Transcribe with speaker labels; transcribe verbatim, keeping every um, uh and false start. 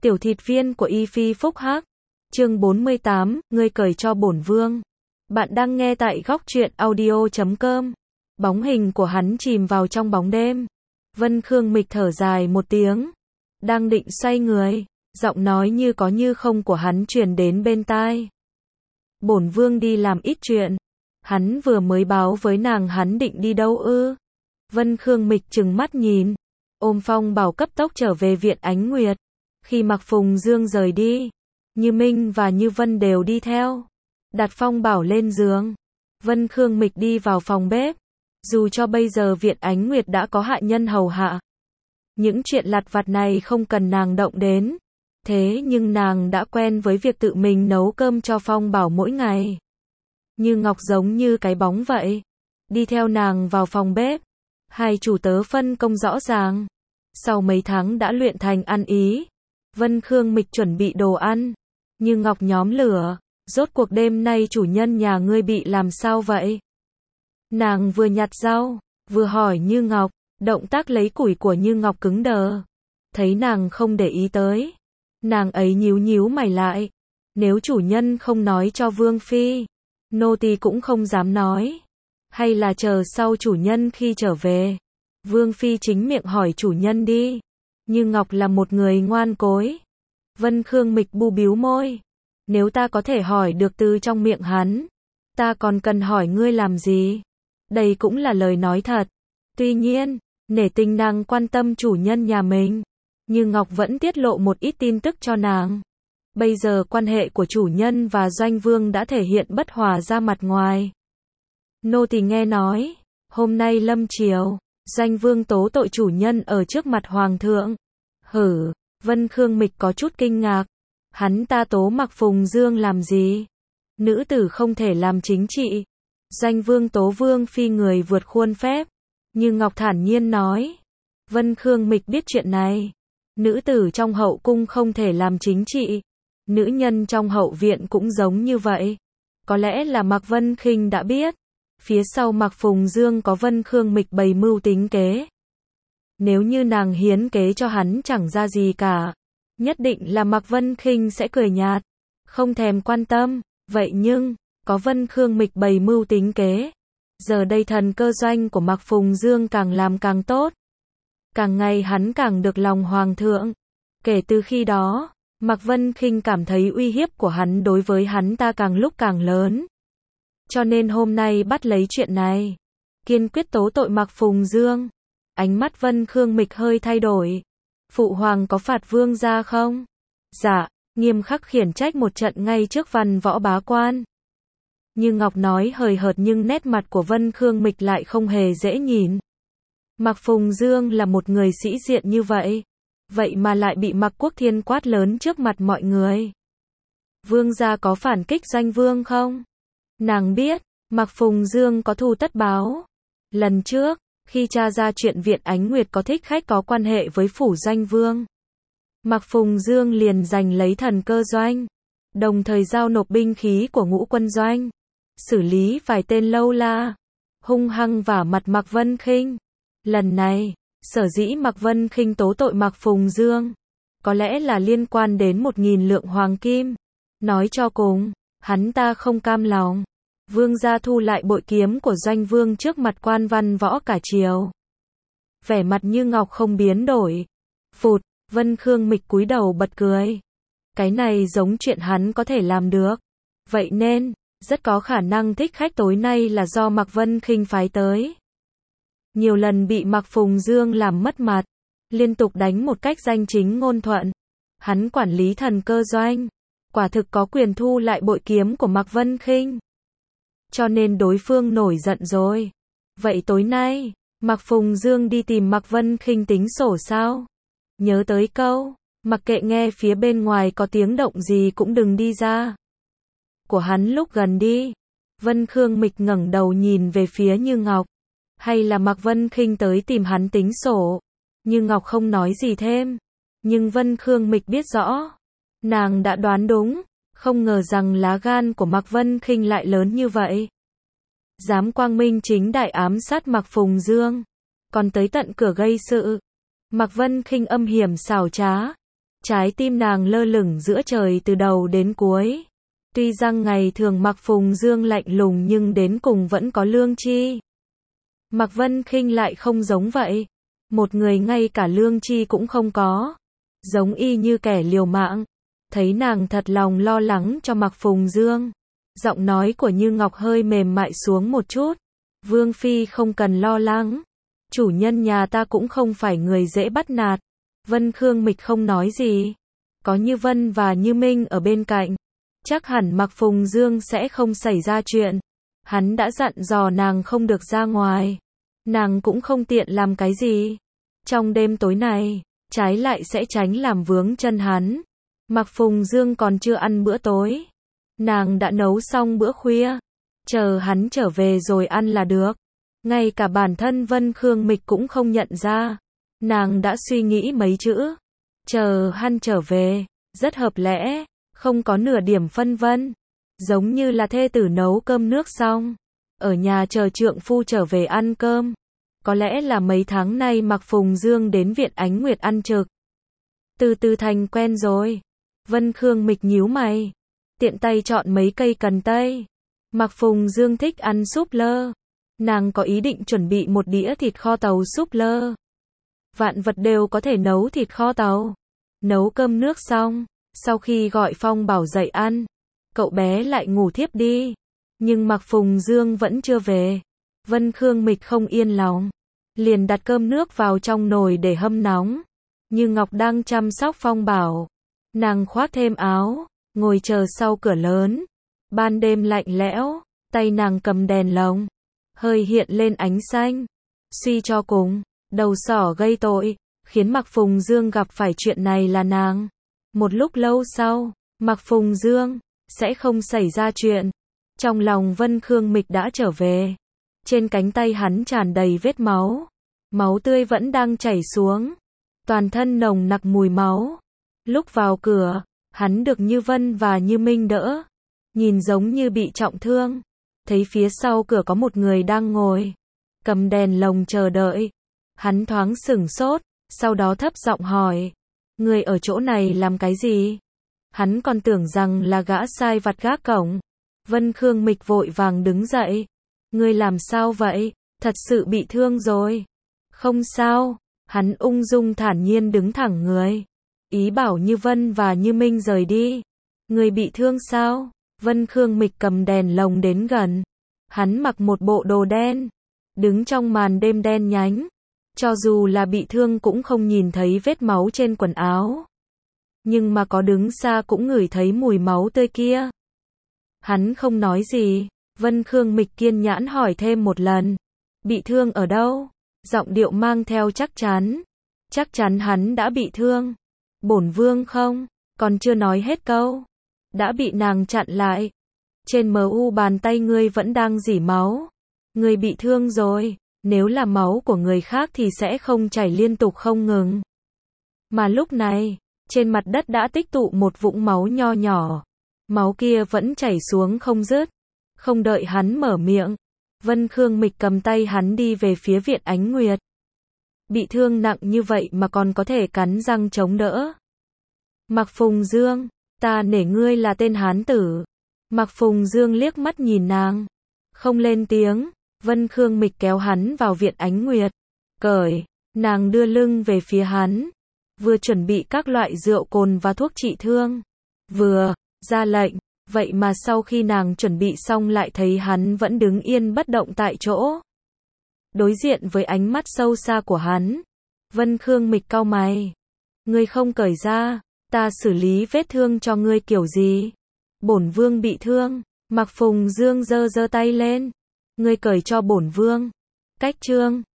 Speaker 1: Tiểu thịt viên của Y Phi Phúc Hắc. Chương bốn mươi tám, ngươi cởi cho bổn vương. Bạn đang nghe tại góc truyện audio chấm com. Bóng hình của hắn chìm vào trong bóng đêm. Vân Khương Mịch thở dài một tiếng, đang định xoay người, giọng nói như có như không của hắn truyền đến bên tai. Bổn vương đi làm ít chuyện. Hắn vừa mới báo với nàng hắn định đi đâu ư? Vân Khương Mịch trừng mắt nhìn, ôm Phong Bảo cấp tốc trở về viện Ánh Nguyệt. Khi Mạc Phùng Dương rời đi, Như Minh và Như Vân đều đi theo. Đặt Phong Bảo lên giường, Vân Khương Mịch đi vào phòng bếp. Dù cho bây giờ viện Ánh Nguyệt đã có hạ nhân hầu hạ, những chuyện lặt vặt này không cần nàng động đến. Thế nhưng nàng đã quen với việc tự mình nấu cơm cho Phong Bảo mỗi ngày. Như Ngọc giống như cái bóng vậy, đi theo nàng vào phòng bếp. Hai chủ tớ phân công rõ ràng. Sau mấy tháng đã luyện thành ăn ý, Vân Khương Mịch chuẩn bị đồ ăn. Như Ngọc nhóm lửa, rốt cuộc đêm nay chủ nhân nhà ngươi bị làm sao vậy? Nàng vừa nhặt rau, vừa hỏi Như Ngọc, động tác lấy củi của Như Ngọc cứng đờ. Thấy nàng không để ý tới, nàng ấy nhíu nhíu mày lại. Nếu chủ nhân không nói cho Vương Phi, nô tỳ cũng không dám nói. Hay là chờ sau chủ nhân khi trở về, Vương Phi chính miệng hỏi chủ nhân đi. Như Ngọc là một người ngoan cối. Vân Khương Mịch bu bíu môi. Nếu ta có thể hỏi được từ trong miệng hắn, ta còn cần hỏi ngươi làm gì? Đây cũng là lời nói thật. Tuy nhiên, nể tình nàng quan tâm chủ nhân nhà mình, Như Ngọc vẫn tiết lộ một ít tin tức cho nàng. Bây giờ quan hệ của chủ nhân và Doanh Vương đã thể hiện bất hòa ra mặt ngoài. Nô tỳ nghe nói, hôm nay lâm chiều, Doanh Vương tố tội chủ nhân ở trước mặt Hoàng thượng. Hử, Vân Khương Mịch có chút kinh ngạc. Hắn ta tố Mạc Phùng Dương làm gì? Nữ tử không thể làm chính trị. Doanh Vương tố Vương Phi người vượt khuôn phép. Như Ngọc thản nhiên nói. Vân Khương Mịch biết chuyện này. Nữ tử trong hậu cung không thể làm chính trị. Nữ nhân trong hậu viện cũng giống như vậy. Có lẽ là Mạc Vân Khinh đã biết. Phía sau Mạc Phùng Dương có Vân Khương Mịch bày mưu tính kế. Nếu như nàng hiến kế cho hắn chẳng ra gì cả, nhất định là Mạc Vân Khinh sẽ cười nhạt, không thèm quan tâm. Vậy nhưng, có Vân Khương Mịch bày mưu tính kế. Giờ đây thần cơ doanh của Mạc Phùng Dương càng làm càng tốt. Càng ngày hắn càng được lòng Hoàng thượng. Kể từ khi đó, Mạc Vân Khinh cảm thấy uy hiếp của hắn đối với hắn ta càng lúc càng lớn. Cho nên hôm nay bắt lấy chuyện này, kiên quyết tố tội Mạc Phùng Dương. Ánh mắt Vân Khương Mịch hơi thay đổi. Phụ hoàng có phạt vương gia không? Dạ, nghiêm khắc khiển trách một trận ngay trước văn võ bá quan. Như Ngọc nói hời hợt nhưng nét mặt của Vân Khương Mịch lại không hề dễ nhìn. Mạc Phùng Dương là một người sĩ diện như vậy, vậy mà lại bị Mạc Quốc Thiên quát lớn trước mặt mọi người. Vương gia có phản kích Doanh Vương không? Nàng biết, Mạc Phùng Dương có thù tất báo. Lần trước, khi tra ra chuyện viện Ánh Nguyệt có thích khách có quan hệ với phủ Doanh Vương, Mạc Phùng Dương liền giành lấy thần cơ doanh, đồng thời giao nộp binh khí của ngũ quân doanh, xử lý vài tên lâu la, hung hăng vả mặt Mạc Vân Khinh. Lần này, sở dĩ Mạc Vân Khinh tố tội Mạc Phùng Dương, có lẽ là liên quan đến một nghìn lượng hoàng kim. Nói cho cùng, hắn ta không cam lòng. Vương gia thu lại bội kiếm của Doanh Vương trước mặt quan văn võ cả triều. Vẻ mặt Như Ngọc không biến đổi. Phụt, Vân Khương Mịch cúi đầu bật cười. Cái này giống chuyện hắn có thể làm được. Vậy nên, rất có khả năng thích khách tối nay là do Mạc Vân Khinh phái tới. Nhiều lần bị Mạc Phùng Dương làm mất mặt, liên tục đánh một cách danh chính ngôn thuận. Hắn quản lý thần cơ doanh, quả thực có quyền thu lại bội kiếm của Mạc Vân Khinh. Cho nên đối phương nổi giận rồi. Vậy tối nay, Mạc Phùng Dương đi tìm Mạc Vân Khinh tính sổ sao? Nhớ tới câu, mặc kệ nghe phía bên ngoài có tiếng động gì cũng đừng đi ra. Của hắn lúc gần đi, Vân Khương Mịch ngẩng đầu nhìn về phía Như Ngọc. Hay là Mạc Vân Khinh tới tìm hắn tính sổ? Như Ngọc không nói gì thêm. Nhưng Vân Khương Mịch biết rõ. Nàng đã đoán đúng. Không ngờ rằng lá gan của Mạc Vân Khinh lại lớn như vậy. Dám quang minh chính đại ám sát Mạc Phùng Dương, còn tới tận cửa gây sự. Mạc Vân Khinh âm hiểm xảo trá, Trái tim nàng lơ lửng giữa trời từ đầu đến cuối. Tuy rằng ngày thường Mạc Phùng Dương lạnh lùng nhưng đến cùng vẫn có lương tri. Mạc Vân Khinh lại không giống vậy. Một người ngay cả lương tri cũng không có. Giống y như kẻ liều mạng. Thấy nàng thật lòng lo lắng cho Mạc Phùng Dương. Giọng nói của Như Ngọc hơi mềm mại xuống một chút. Vương Phi không cần lo lắng. Chủ nhân nhà ta cũng không phải người dễ bắt nạt. Vân Khương Mịch không nói gì. Có Như Vân và Như Minh ở bên cạnh. Chắc hẳn Mạc Phùng Dương sẽ không xảy ra chuyện. Hắn đã dặn dò nàng không được ra ngoài. Nàng cũng không tiện làm cái gì. Trong đêm tối này, trái lại sẽ tránh làm vướng chân hắn. Mạc Phùng Dương còn chưa ăn bữa tối. Nàng đã nấu xong bữa khuya. Chờ hắn trở về rồi ăn là được. Ngay cả bản thân Vân Khương Mịch cũng không nhận ra. Nàng đã suy nghĩ mấy chữ. Chờ hắn trở về. Rất hợp lẽ. Không có nửa điểm phân vân. Giống như là thê tử nấu cơm nước xong. Ở nhà chờ trượng phu trở về ăn cơm. Có lẽ là mấy tháng nay Mạc Phùng Dương đến Viện Ánh Nguyệt ăn trực. Từ từ thành quen rồi. Vân Khương Mịch nhíu mày. Tiện tay chọn mấy cây cần tây. Mạc Phùng Dương thích ăn súp lơ. Nàng có ý định chuẩn bị một đĩa thịt kho tàu súp lơ. Vạn vật đều có thể nấu thịt kho tàu. Nấu cơm nước xong. Sau khi gọi Phong Bảo dậy ăn. Cậu bé lại ngủ thiếp đi. Nhưng Mạc Phùng Dương vẫn chưa về. Vân Khương Mịch không yên lòng. Liền đặt cơm nước vào trong nồi để hâm nóng. Như Ngọc đang chăm sóc Phong Bảo. Nàng khoác thêm áo. Ngồi chờ sau cửa lớn. Ban đêm lạnh lẽo. Tay nàng cầm đèn lồng. Hơi hiện lên ánh xanh. Suy cho cùng. Đầu sỏ gây tội. Khiến Mạc Phùng Dương gặp phải chuyện này là nàng. Một lúc lâu sau. Mạc Phùng Dương. Sẽ không xảy ra chuyện. Trong lòng Vân Khương Mịch đã trở về. Trên cánh tay hắn tràn đầy vết máu. Máu tươi vẫn đang chảy xuống. Toàn thân nồng nặc mùi máu. Lúc vào cửa, hắn được Như Vân và Như Minh đỡ. Nhìn giống như bị trọng thương. Thấy phía sau cửa có một người đang ngồi. Cầm đèn lồng chờ đợi. Hắn thoáng sửng sốt. Sau đó thấp giọng hỏi. Người ở chỗ này làm cái gì? Hắn còn tưởng rằng là gã sai vặt gác cổng. Vân Khương Mịch vội vàng đứng dậy. Ngươi làm sao vậy? Thật sự bị thương rồi. Không sao. Hắn ung dung thản nhiên đứng thẳng người. Ý bảo Như Vân và Như Minh rời đi. Ngươi bị thương sao? Vân Khương Mịch cầm đèn lồng đến gần. Hắn mặc một bộ đồ đen. Đứng trong màn đêm đen nhánh. Cho dù là bị thương cũng không nhìn thấy vết máu trên quần áo. Nhưng mà có đứng xa cũng ngửi thấy mùi máu tươi kia. Hắn không nói gì. Vân Khương Mịch kiên nhẫn hỏi thêm một lần. Bị thương ở đâu? Giọng điệu mang theo chắc chắn. Chắc chắn hắn đã bị thương. Bổn vương không? Còn chưa nói hết câu. Đã bị nàng chặn lại. Trên mờ u bàn tay ngươi vẫn đang rỉ máu. Ngươi bị thương rồi. Nếu là máu của người khác thì sẽ không chảy liên tục không ngừng. Mà lúc này, trên mặt đất đã tích tụ một vũng máu nho nhỏ. Máu kia vẫn chảy xuống không dứt. Không đợi hắn mở miệng. Vân Khương Mịch cầm tay hắn đi về phía Viện Ánh Nguyệt. Bị thương nặng như vậy mà còn có thể cắn răng chống đỡ. Mạc Phùng Dương, ta nể ngươi là tên hán tử. Mạc Phùng Dương liếc mắt nhìn nàng. Không lên tiếng. Vân Khương Mịch kéo hắn vào Viện Ánh Nguyệt. Cởi. Nàng đưa lưng về phía hắn. Vừa chuẩn bị các loại rượu cồn và thuốc trị thương. Vừa ra lệnh. Vậy mà sau khi nàng chuẩn bị xong lại thấy hắn vẫn đứng yên bất động tại chỗ. Đối diện với ánh mắt sâu xa của hắn. Vân Khương Mịch cau mày. Ngươi không cởi ra. Ta xử lý vết thương cho ngươi kiểu gì? Bổn vương bị thương. Mạc Phùng Dương giơ giơ tay lên. Ngươi cởi cho bổn vương. Cách chương